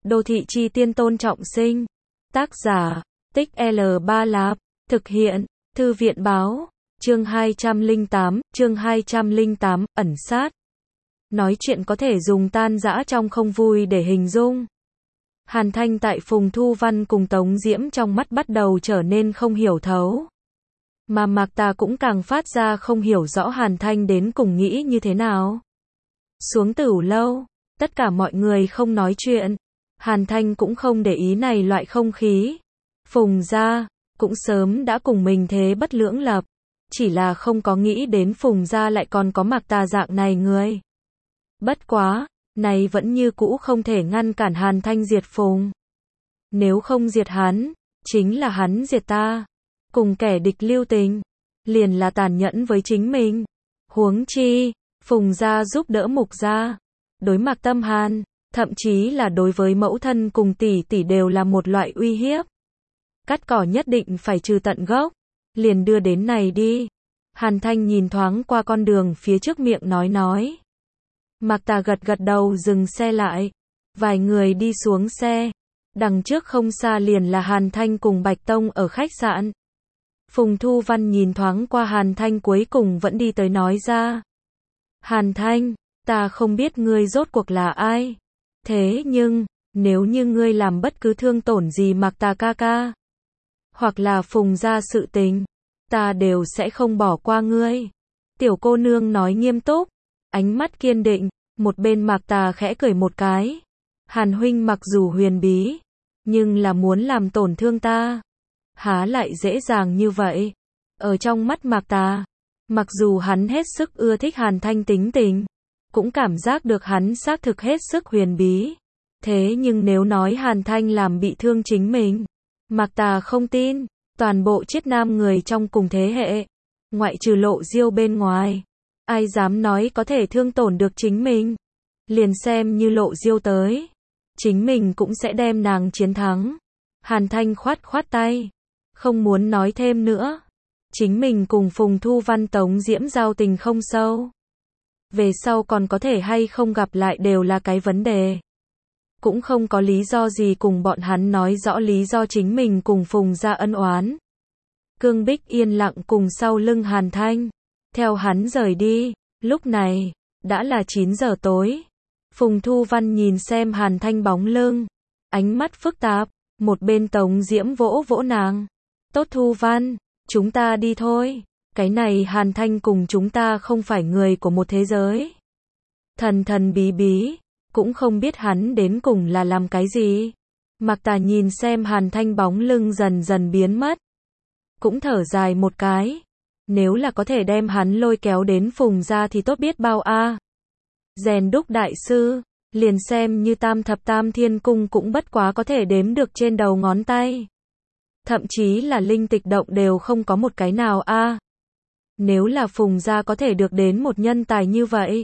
Đô thị chi tiên Tôn Trọng Sinh. Tác giả, Tích L3 Lạp. Thực hiện, Thư viện báo. Chương 208, ẩn sát. Nói chuyện có thể dùng tan rã trong không vui để hình dung. Hàn Thanh tại Phùng Thu Văn cùng Tống Diễm trong mắt bắt đầu trở nên không hiểu thấu. Mà Mạc Tà cũng càng phát ra không hiểu rõ Hàn Thanh đến cùng nghĩ như thế nào. Xuống tửu lâu, tất cả mọi người không nói chuyện. Hàn Thanh cũng không để ý này loại không khí. Phùng gia cũng sớm đã cùng mình thế bất lưỡng lập. Chỉ là không có nghĩ đến Phùng gia lại còn có Mạc Tà dạng này người. Bất quá, này vẫn như cũ không thể ngăn cản Hàn Thanh diệt Phùng. Nếu không diệt hắn, chính là hắn diệt ta. Cùng kẻ địch lưu tình, liền là tàn nhẫn với chính mình. Huống chi, Phùng gia giúp đỡ Mục gia. Đối Mạc Tâm Hàn, thậm chí là đối với mẫu thân cùng tỷ tỷ đều là một loại uy hiếp. Cắt cỏ nhất định phải trừ tận gốc. Liền đưa đến này đi. Hàn Thanh nhìn thoáng qua con đường phía trước miệng nói. Mạc Tà gật gật đầu dừng xe lại. Vài người đi xuống xe. Đằng trước không xa liền là Hàn Thanh cùng Bạch Tông ở khách sạn. Phùng Thu Văn nhìn thoáng qua Hàn Thanh cuối cùng vẫn đi tới nói ra. Hàn Thanh, ta không biết ngươi rốt cuộc là ai. Thế nhưng, nếu như ngươi làm bất cứ thương tổn gì Mạc Tà ca ca, hoặc là Phùng gia sự tình, ta đều sẽ không bỏ qua ngươi. Tiểu cô nương nói nghiêm túc, ánh mắt kiên định, một bên Mạc Tà khẽ cười một cái. Hàn huynh mặc dù huyền bí, nhưng là muốn làm tổn thương ta, há lại dễ dàng như vậy. Ở trong mắt Mạc Tà, mặc dù hắn hết sức ưa thích Hàn Thanh tính tình, cũng cảm giác được hắn xác thực hết sức huyền bí. Thế nhưng nếu nói Hàn Thanh làm bị thương chính mình, Mạc Tà không tin. Toàn bộ Chiết Nam người trong cùng thế hệ, ngoại trừ Lộ Diêu bên ngoài, ai dám nói có thể thương tổn được chính mình. Liền xem như Lộ Diêu tới, chính mình cũng sẽ đem nàng chiến thắng. Hàn Thanh khoát khoát tay, không muốn nói thêm nữa. Chính mình cùng Phùng Thu Văn Tống Diễm giao tình không sâu. Về sau còn có thể hay không gặp lại đều là cái vấn đề. Cũng không có lý do gì cùng bọn hắn nói rõ lý do chính mình cùng Phùng gia ân oán. Cương Bích yên lặng cùng sau lưng Hàn Thanh. Theo hắn rời đi, lúc này, đã là 9 giờ tối. Phùng Thu Văn nhìn xem Hàn Thanh bóng lưng. Ánh mắt phức tạp, một bên Tống Diễm vỗ vỗ nàng. Tốt Thu Văn, chúng ta đi thôi. Cái này Hàn Thanh cùng chúng ta không phải người của một thế giới. Thần thần bí bí. Cũng không biết hắn đến cùng là làm cái gì. Mạc Tà nhìn xem Hàn Thanh bóng lưng dần dần biến mất. Cũng thở dài một cái. Nếu là có thể đem hắn lôi kéo đến Phùng gia thì tốt biết bao a. Rèn đúc đại sư, liền xem như Tam Thập Tam Thiên Cung cũng bất quá có thể đếm được trên đầu ngón tay. Thậm chí là linh tịch động đều không có một cái nào a. Nếu là Phùng gia có thể được đến một nhân tài như vậy,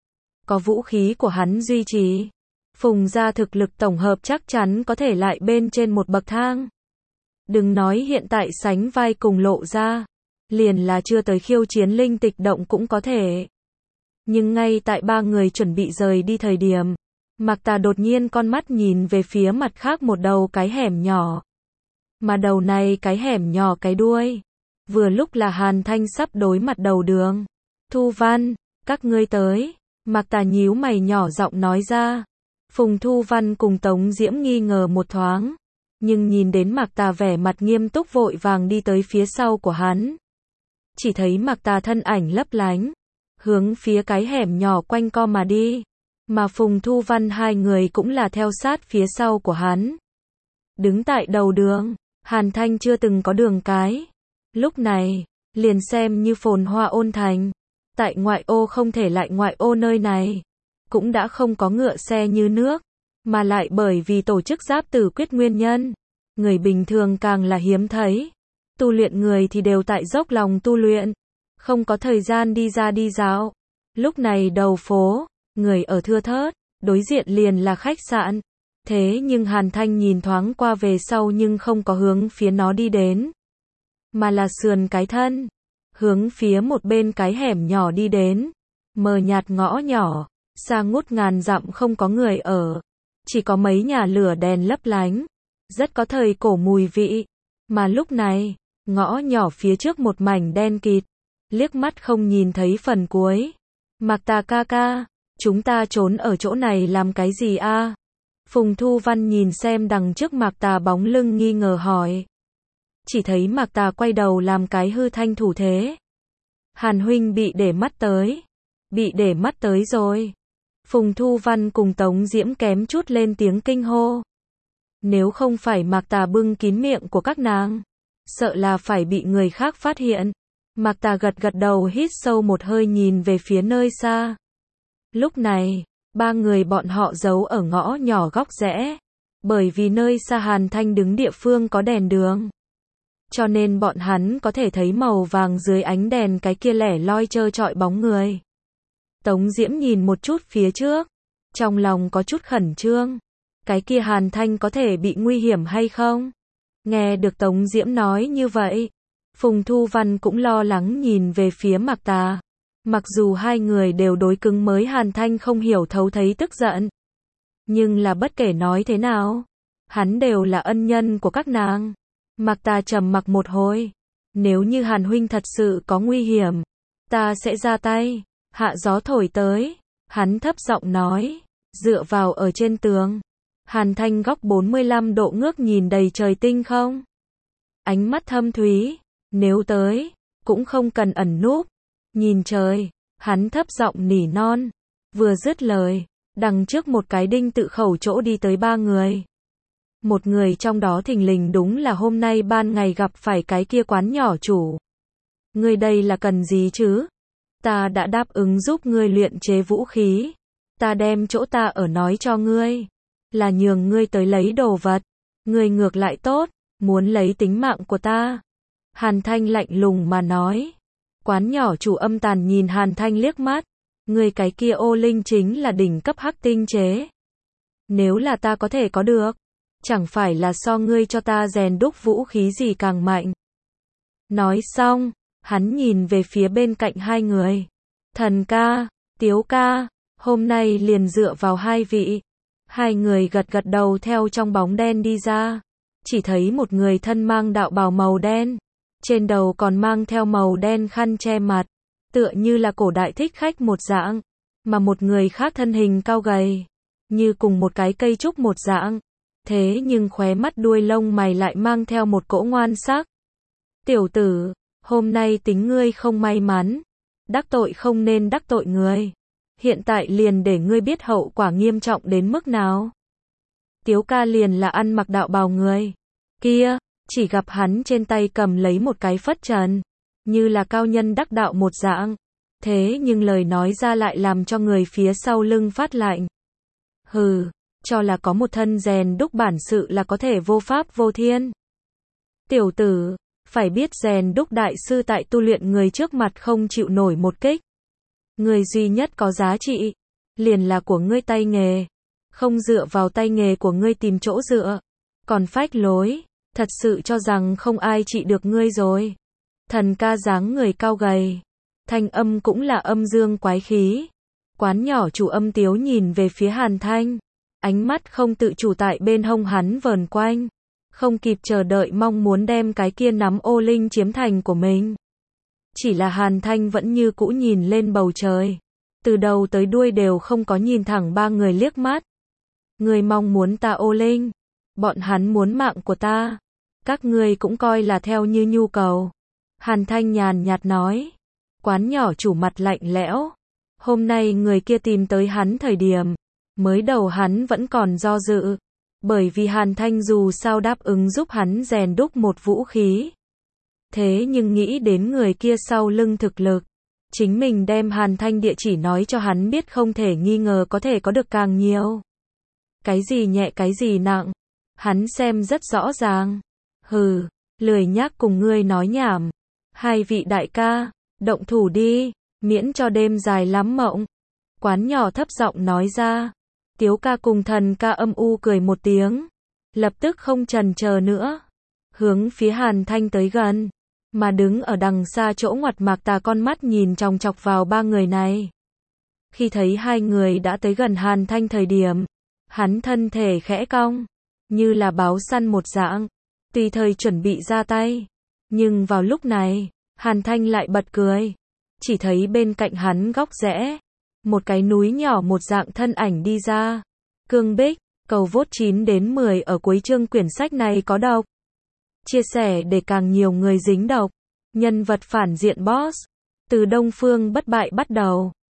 có vũ khí của hắn duy trì, Phùng gia thực lực tổng hợp chắc chắn có thể lại bên trên một bậc thang. Đừng nói hiện tại sánh vai cùng Lộ gia, liền là chưa tới khiêu chiến linh tịch động cũng có thể. Nhưng ngay tại ba người chuẩn bị rời đi thời điểm, Mạc Tà đột nhiên con mắt nhìn về phía mặt khác một đầu cái hẻm nhỏ. Mà đầu này cái hẻm nhỏ cái đuôi, vừa lúc là Hàn Thanh sắp đối mặt đầu đường. Thu Văn, các ngươi tới. Mạc Tà nhíu mày nhỏ giọng nói ra. Phùng Thu Văn cùng Tống Diễm nghi ngờ một thoáng, nhưng nhìn đến Mạc Tà vẻ mặt nghiêm túc vội vàng đi tới phía sau của hắn. Chỉ thấy Mạc Tà thân ảnh lấp lánh, hướng phía cái hẻm nhỏ quanh co mà đi, mà Phùng Thu Văn hai người cũng là theo sát phía sau của hắn. Đứng tại đầu đường, Hàn Thanh chưa từng có đường cái. Lúc này, liền xem như phồn hoa ôn thành. Tại ngoại ô không thể lại ngoại ô nơi này, cũng đã không có ngựa xe như nước, mà lại bởi vì tổ chức giáp tử quyết nguyên nhân, người bình thường càng là hiếm thấy. Tu luyện người thì đều tại dốc lòng tu luyện, không có thời gian đi ra đi dạo. Lúc này đầu phố, người ở thưa thớt, đối diện liền là khách sạn. Thế nhưng Hàn Thanh nhìn thoáng qua về sau nhưng không có hướng phía nó đi đến, mà là sườn cái thân, hướng phía một bên cái hẻm nhỏ đi đến. Mờ nhạt ngõ nhỏ, xa ngút ngàn dặm không có người ở. chỉ có mấy nhà lửa đèn lấp lánh, rất có thời cổ mùi vị. Mà lúc này, ngõ nhỏ phía trước một mảnh đen kịt, liếc mắt không nhìn thấy phần cuối. Mạc Tà ca ca, chúng ta trốn ở chỗ này làm cái gì a? Phùng Thu Văn nhìn xem đằng trước Mạc Tà bóng lưng nghi ngờ hỏi. Chỉ thấy Mạc Tà quay đầu làm cái hư thanh thủ thế. Hàn huynh bị để mắt tới. Bị để mắt tới rồi. Phùng Thu Văn cùng Tống Diễm kém chút lên tiếng kinh hô. Nếu không phải Mạc Tà bưng kín miệng của các nàng, sợ là phải bị người khác phát hiện. Mạc Tà gật gật đầu hít sâu một hơi nhìn về phía nơi xa. Lúc này, ba người bọn họ giấu ở ngõ nhỏ góc rẽ. Bởi vì nơi xa Hàn Thanh đứng địa phương có đèn đường. Cho nên bọn hắn có thể thấy màu vàng dưới ánh đèn cái kia lẻ loi trơ trọi bóng người. Tống Diễm nhìn một chút phía trước. Trong lòng có chút khẩn trương. Cái kia Hàn Thanh có thể bị nguy hiểm hay không? Nghe được Tống Diễm nói như vậy. Phùng Thu Văn cũng lo lắng nhìn về phía Mạc Tà. Mặc dù hai người đều đối cứng mới Hàn Thanh không hiểu thấu thấy tức giận. Nhưng là bất kể nói thế nào, hắn đều là ân nhân của các nàng. Mạc Tà trầm mặc một hồi. Nếu như Hàn huynh thật sự có nguy hiểm, ta sẽ ra tay. Hạ gió thổi tới. Hắn thấp giọng nói. Dựa vào ở trên tường. Hàn Thanh góc 45 độ ngước nhìn đầy trời tinh không. Ánh mắt thâm thúy. Nếu tới, cũng không cần ẩn núp. Nhìn trời, hắn thấp giọng nỉ non. Vừa dứt lời, đằng trước một cái đinh tự khẩu chỗ đi tới ba người. Một người trong đó thình lình đúng là hôm nay ban ngày gặp phải cái kia quán nhỏ chủ. Ngươi đây là cần gì chứ? Ta đã đáp ứng giúp ngươi luyện chế vũ khí. Ta đem chỗ ta ở nói cho ngươi. Là nhường ngươi tới lấy đồ vật. Ngươi ngược lại tốt, muốn lấy tính mạng của ta. Hàn Thanh lạnh lùng mà nói. Quán nhỏ chủ âm tàn nhìn Hàn Thanh liếc mắt. Ngươi cái kia ô linh chính là đỉnh cấp hắc tinh chế. Nếu là ta có thể có được, chẳng phải là so ngươi cho ta rèn đúc vũ khí gì càng mạnh. Nói xong, hắn nhìn về phía bên cạnh hai người. Thần ca, Tiếu ca, hôm nay liền dựa vào hai vị. Hai người gật gật đầu theo trong bóng đen đi ra. Chỉ thấy một người thân mang đạo bào màu đen. Trên đầu còn mang theo màu đen khăn che mặt. Tựa như là cổ đại thích khách một dạng. Mà một người khác thân hình cao gầy. Như cùng một cái cây trúc một dạng. Thế nhưng khóe mắt đuôi lông mày lại mang theo một cỗ ngoan sắc. Tiểu tử, hôm nay tính ngươi không may mắn. Đắc tội không nên đắc tội người. Hiện tại liền để ngươi biết hậu quả nghiêm trọng đến mức nào. Tiếu ca liền là ăn mặc đạo bào người. Kia, chỉ gặp hắn trên tay cầm lấy một cái phất trần. Như là cao nhân đắc đạo một dạng. Thế nhưng lời nói ra lại làm cho người phía sau lưng phát lạnh. Hừ, cho là có một thân rèn đúc bản sự là có thể vô pháp vô thiên. Tiểu tử, phải biết rèn đúc đại sư tại tu luyện người trước mặt không chịu nổi một kích. Người duy nhất có giá trị, liền là của ngươi tay nghề. Không dựa vào tay nghề của ngươi tìm chỗ dựa. Còn phách lối, thật sự cho rằng không ai trị được ngươi rồi. Thần ca dáng người cao gầy. Thanh âm cũng là âm dương quái khí. Quán nhỏ chủ âm Tiếu nhìn về phía Hàn Thanh. Ánh mắt không tự chủ tại bên hông hắn vờn quanh. Không kịp chờ đợi mong muốn đem cái kia nắm ô linh chiếm thành của mình. Chỉ là Hàn Thanh vẫn như cũ nhìn lên bầu trời. Từ đầu tới đuôi đều không có nhìn thẳng ba người liếc mắt. Người mong muốn ta ô linh. Bọn hắn muốn mạng của ta. Các ngươi cũng coi là theo như nhu cầu. Hàn Thanh nhàn nhạt nói. Quán nhỏ chủ mặt lạnh lẽo. Hôm nay người kia tìm tới hắn thời điểm. Mới đầu hắn vẫn còn do dự. Bởi vì Hàn Thanh dù sao đáp ứng giúp hắn rèn đúc một vũ khí. Thế nhưng nghĩ đến người kia sau lưng thực lực. Chính mình đem Hàn Thanh địa chỉ nói cho hắn biết không thể nghi ngờ có thể có được càng nhiều. Cái gì nhẹ cái gì nặng. Hắn xem rất rõ ràng. Hừ, lười nhác cùng ngươi nói nhảm. Hai vị đại ca, động thủ đi, miễn cho đêm dài lắm mộng. Quán nhỏ thấp giọng nói ra. Tiếu ca cùng thần ca âm u cười một tiếng. Lập tức không chần chờ nữa. Hướng phía Hàn Thanh tới gần. Mà đứng ở đằng xa chỗ ngoặt Mạc Tà con mắt nhìn chòng chọc vào ba người này. Khi thấy hai người đã tới gần Hàn Thanh thời điểm. Hắn thân thể khẽ cong, như là báo săn một dạng, tùy thời chuẩn bị ra tay. Nhưng vào lúc này, Hàn Thanh lại bật cười. Chỉ thấy bên cạnh hắn góc rẽ, một cái núi nhỏ một dạng thân ảnh đi ra. Cương Bích, cầu vote 9 đến 10 ở cuối chương quyển sách này có độc. Chia sẻ để càng nhiều người dính độc. Nhân vật phản diện boss. Từ Đông Phương bất bại bắt đầu.